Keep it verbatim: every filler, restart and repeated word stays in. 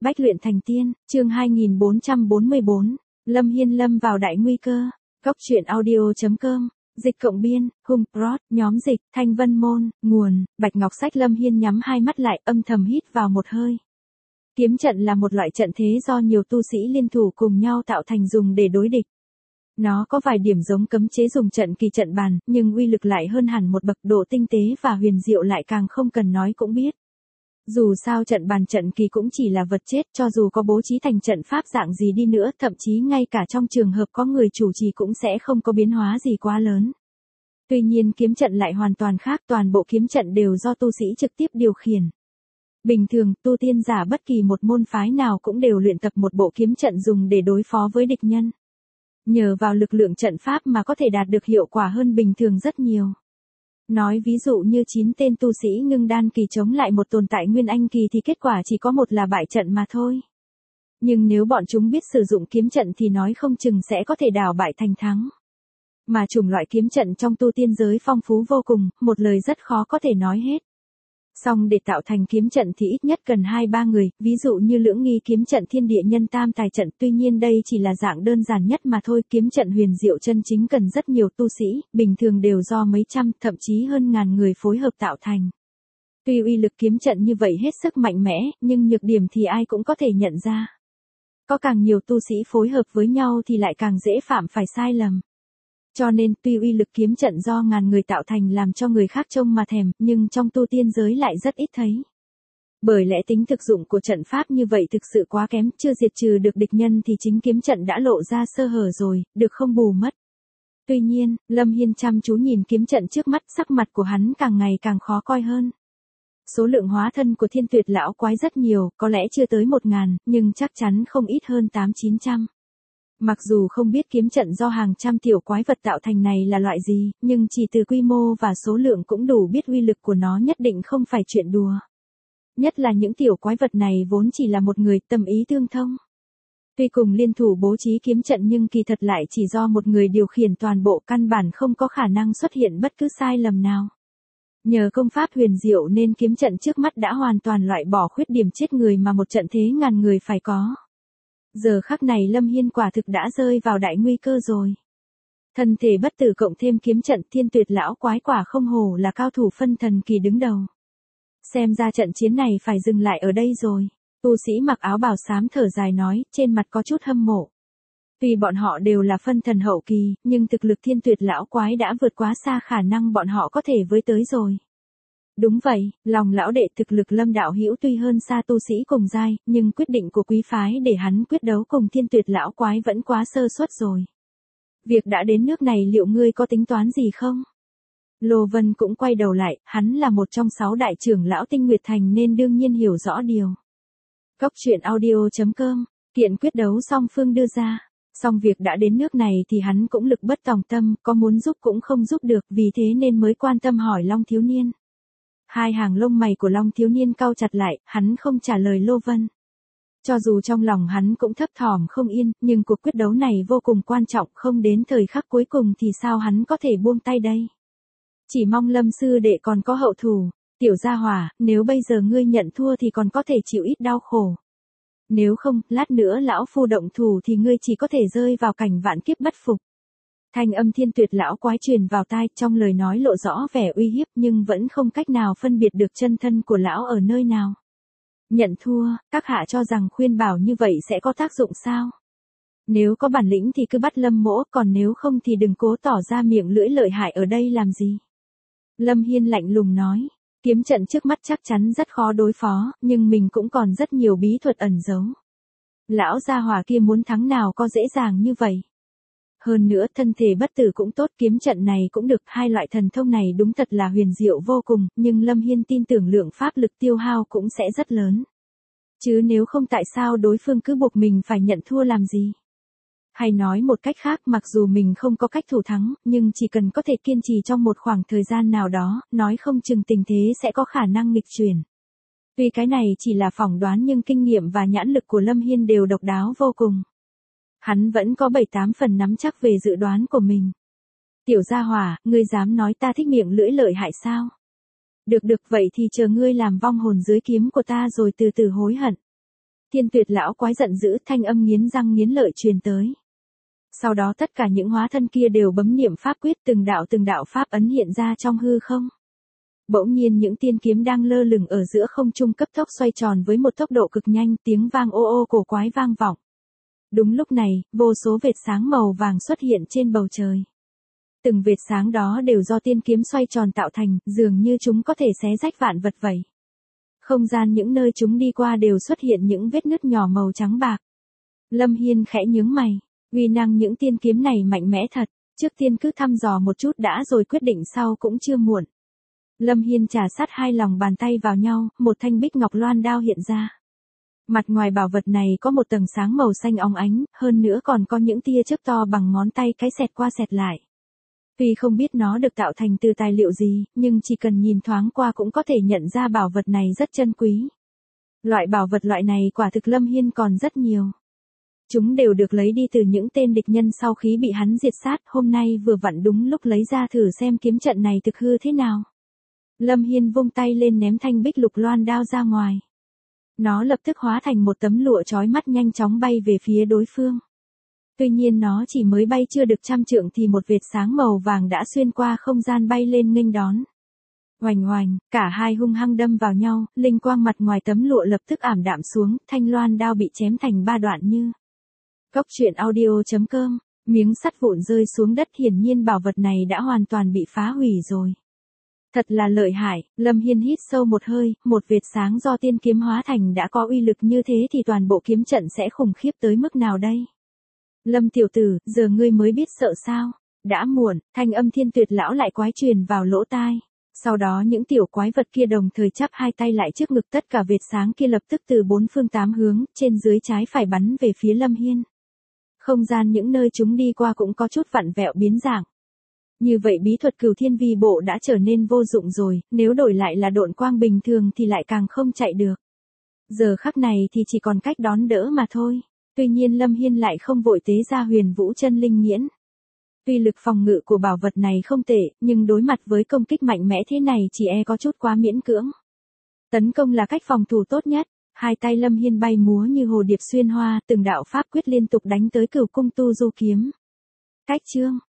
Bách luyện thành tiên, chương hai nghìn bốn trăm bốn mươi bốn, Lâm Hiên lâm vào đại nguy cơ. Góc truyện audio.com, dịch cộng biên, Hùng Prod, nhóm dịch, Thanh Vân Môn, nguồn, Bạch Ngọc Sách. Lâm Hiên nhắm hai mắt lại, âm thầm hít vào một hơi. Kiếm trận là một loại trận thế do nhiều tu sĩ liên thủ cùng nhau tạo thành dùng để đối địch. Nó có vài điểm giống cấm chế dùng trận kỳ trận bàn, nhưng uy lực lại hơn hẳn một bậc, độ tinh tế và huyền diệu lại càng không cần nói cũng biết. Dù sao trận bàn trận kỳ cũng chỉ là vật chết, cho dù có bố trí thành trận pháp dạng gì đi nữa, thậm chí ngay cả trong trường hợp có người chủ trì cũng sẽ không có biến hóa gì quá lớn. Tuy nhiên kiếm trận lại hoàn toàn khác, toàn bộ kiếm trận đều do tu sĩ trực tiếp điều khiển. Bình thường, tu tiên giả bất kỳ một môn phái nào cũng đều luyện tập một bộ kiếm trận dùng để đối phó với địch nhân. Nhờ vào lực lượng trận pháp mà có thể đạt được hiệu quả hơn bình thường rất nhiều. Nói ví dụ như chín tên tu sĩ ngưng đan kỳ chống lại một tồn tại nguyên anh kỳ thì kết quả chỉ có một là bại trận mà thôi. Nhưng nếu bọn chúng biết sử dụng kiếm trận thì nói không chừng sẽ có thể đảo bại thành thắng. Mà chủng loại kiếm trận trong tu tiên giới phong phú vô cùng, một lời rất khó có thể nói hết. Song để tạo thành kiếm trận thì ít nhất cần hai ba người, ví dụ như Lưỡng Nghi kiếm trận, Thiên Địa Nhân Tam Tài trận, tuy nhiên đây chỉ là dạng đơn giản nhất mà thôi, kiếm trận huyền diệu chân chính cần rất nhiều tu sĩ, bình thường đều do mấy trăm, thậm chí hơn ngàn người phối hợp tạo thành. Tuy uy lực kiếm trận như vậy hết sức mạnh mẽ, nhưng nhược điểm thì ai cũng có thể nhận ra. Có càng nhiều tu sĩ phối hợp với nhau thì lại càng dễ phạm phải sai lầm. Cho nên tuy uy lực kiếm trận do ngàn người tạo thành làm cho người khác trông mà thèm, nhưng trong tu tiên giới lại rất ít thấy. Bởi lẽ tính thực dụng của trận pháp như vậy thực sự quá kém, chưa diệt trừ được địch nhân thì chính kiếm trận đã lộ ra sơ hở rồi, được không bù mất. Tuy nhiên, Lâm Hiên chăm chú nhìn kiếm trận trước mắt, sắc mặt của hắn càng ngày càng khó coi hơn. Số lượng hóa thân của Thiên Tuyệt lão quái rất nhiều, có lẽ chưa tới một ngàn, nhưng chắc chắn không ít hơn tám chín trăm. Mặc dù không biết kiếm trận do hàng trăm tiểu quái vật tạo thành này là loại gì, nhưng chỉ từ quy mô và số lượng cũng đủ biết uy lực của nó nhất định không phải chuyện đùa. Nhất là những tiểu quái vật này vốn chỉ là một người, tâm ý tương thông. Tuy cùng liên thủ bố trí kiếm trận nhưng kỳ thật lại chỉ do một người điều khiển toàn bộ, căn bản không có khả năng xuất hiện bất cứ sai lầm nào. Nhờ công pháp huyền diệu nên kiếm trận trước mắt đã hoàn toàn loại bỏ khuyết điểm chết người mà một trận thế ngàn người phải có. Giờ khắc này Lâm Hiên quả thực đã rơi vào đại nguy cơ rồi. Thân thể bất tử cộng thêm kiếm trận, Thiên Tuyệt lão quái quả không hổ là cao thủ phân thần kỳ đứng đầu. Xem ra trận chiến này phải dừng lại ở đây rồi. Tu sĩ mặc áo bào xám thở dài nói, trên mặt có chút hâm mộ. Tuy bọn họ đều là phân thần hậu kỳ, nhưng thực lực Thiên Tuyệt lão quái đã vượt quá xa khả năng bọn họ có thể với tới rồi. Đúng vậy, lòng lão đệ thực lực Lâm đạo hữu tuy hơn xa tu sĩ cùng giai, nhưng quyết định của quý phái để hắn quyết đấu cùng Thiên Tuyệt lão quái vẫn quá sơ suất rồi. Việc đã đến nước này liệu ngươi có tính toán gì không? Lô Vân cũng quay đầu lại, hắn là một trong sáu đại trưởng lão Tinh Nguyệt Thành nên đương nhiên hiểu rõ điều. Góc truyện audio.com, kiện quyết đấu song phương đưa ra. Song việc đã đến nước này thì hắn cũng lực bất tòng tâm, có muốn giúp cũng không giúp được, vì thế nên mới quan tâm hỏi Long thiếu niên. Hai hàng lông mày của Long thiếu niên cau chặt lại, hắn không trả lời Lô Vân. Cho dù trong lòng hắn cũng thấp thỏm không yên, nhưng cuộc quyết đấu này vô cùng quan trọng, không đến thời khắc cuối cùng thì sao hắn có thể buông tay đây. Chỉ mong Lâm sư đệ còn có hậu thủ, tiểu gia hỏa, nếu bây giờ ngươi nhận thua thì còn có thể chịu ít đau khổ. Nếu không, lát nữa lão phu động thủ thì ngươi chỉ có thể rơi vào cảnh vạn kiếp bất phục. Thanh âm Thiên Tuyệt lão quái truyền vào tai, trong lời nói lộ rõ vẻ uy hiếp nhưng vẫn không cách nào phân biệt được chân thân của lão ở nơi nào. Nhận thua, các hạ cho rằng khuyên bảo như vậy sẽ có tác dụng sao? Nếu có bản lĩnh thì cứ bắt Lâm mỗ, còn nếu không thì đừng cố tỏ ra miệng lưỡi lợi hại ở đây làm gì. Lâm Hiên lạnh lùng nói, kiếm trận trước mắt chắc chắn rất khó đối phó, nhưng mình cũng còn rất nhiều bí thuật ẩn giấu. Lão gia hỏa kia muốn thắng nào có dễ dàng như vậy. Hơn nữa thân thể bất tử cũng tốt, kiếm trận này cũng được, hai loại thần thông này đúng thật là huyền diệu vô cùng, nhưng Lâm Hiên tin tưởng lượng pháp lực tiêu hao cũng sẽ rất lớn. Chứ nếu không tại sao đối phương cứ buộc mình phải nhận thua làm gì? Hay nói một cách khác, mặc dù mình không có cách thủ thắng, nhưng chỉ cần có thể kiên trì trong một khoảng thời gian nào đó, nói không chừng tình thế sẽ có khả năng nghịch chuyển. Tuy cái này chỉ là phỏng đoán nhưng kinh nghiệm và nhãn lực của Lâm Hiên đều độc đáo vô cùng. Hắn vẫn có bảy tám phần nắm chắc về dự đoán của mình. Tiểu gia hỏa, ngươi dám nói ta thích miệng lưỡi lợi hại sao? Được được, vậy thì chờ ngươi làm vong hồn dưới kiếm của ta rồi từ từ hối hận. Thiên Tuyệt lão quái giận dữ, thanh âm nghiến răng nghiến lợi truyền tới. Sau đó tất cả những hóa thân kia đều bấm niệm pháp quyết, từng đạo từng đạo pháp ấn hiện ra trong hư không. Bỗng nhiên những tiên kiếm đang lơ lửng ở giữa không trung cấp tốc xoay tròn với một tốc độ cực nhanh, tiếng vang ô ô cổ quái vang vọng. Đúng lúc này, vô số vệt sáng màu vàng xuất hiện trên bầu trời. Từng vệt sáng đó đều do tiên kiếm xoay tròn tạo thành, dường như chúng có thể xé rách vạn vật vậy. Không gian những nơi chúng đi qua đều xuất hiện những vết nứt nhỏ màu trắng bạc. Lâm Hiên khẽ nhướng mày, uy năng những tiên kiếm này mạnh mẽ thật, trước tiên cứ thăm dò một chút đã rồi quyết định sau cũng chưa muộn. Lâm Hiên trà sát hai lòng bàn tay vào nhau, một thanh bích ngọc loan đao hiện ra. Mặt ngoài bảo vật này có một tầng sáng màu xanh óng ánh, hơn nữa còn có những tia chớp to bằng ngón tay cái xẹt qua xẹt lại. Tuy không biết nó được tạo thành từ tài liệu gì, nhưng chỉ cần nhìn thoáng qua cũng có thể nhận ra bảo vật này rất chân quý. Loại bảo vật loại này quả thực Lâm Hiên còn rất nhiều. Chúng đều được lấy đi từ những tên địch nhân sau khi bị hắn diệt sát, hôm nay vừa vặn đúng lúc lấy ra thử xem kiếm trận này thực hư thế nào. Lâm Hiên vung tay lên ném thanh bích lục loan đao ra ngoài. Nó lập tức hóa thành một tấm lụa chói mắt nhanh chóng bay về phía đối phương. Tuy nhiên nó chỉ mới bay chưa được trăm trượng thì một vệt sáng màu vàng đã xuyên qua không gian bay lên nghênh đón. Oành oành, cả hai hung hăng đâm vào nhau, linh quang mặt ngoài tấm lụa lập tức ảm đạm xuống, thanh loan đao bị chém thành ba đoạn như. Cốc truyện audio chấm com, miếng sắt vụn rơi xuống đất, hiển nhiên bảo vật này đã hoàn toàn bị phá hủy rồi. Thật là lợi hại, Lâm Hiên hít sâu một hơi, một vệt sáng do tiên kiếm hóa thành đã có uy lực như thế thì toàn bộ kiếm trận sẽ khủng khiếp tới mức nào đây? Lâm tiểu tử, giờ ngươi mới biết sợ sao? Đã muộn, thanh âm Thiên Tuyệt lão lại quái truyền vào lỗ tai. Sau đó những tiểu quái vật kia đồng thời chắp hai tay lại trước ngực, tất cả vệt sáng kia lập tức từ bốn phương tám hướng, trên dưới trái phải bắn về phía Lâm Hiên. Không gian những nơi chúng đi qua cũng có chút vặn vẹo biến dạng. Như vậy bí thuật Cửu Thiên Vi Bộ đã trở nên vô dụng rồi, nếu đổi lại là độn quang bình thường thì lại càng không chạy được. Giờ khắc này thì chỉ còn cách đón đỡ mà thôi. Tuy nhiên Lâm Hiên lại không vội tế ra Huyền Vũ Chân Linh Nghiễn. Tuy lực phòng ngự của bảo vật này không tệ, nhưng đối mặt với công kích mạnh mẽ thế này chỉ e có chút quá miễn cưỡng. Tấn công là cách phòng thủ tốt nhất. Hai tay Lâm Hiên bay múa như hồ điệp xuyên hoa, từng đạo pháp quyết liên tục đánh tới Cửu Cung Tu Du kiếm. Cách chương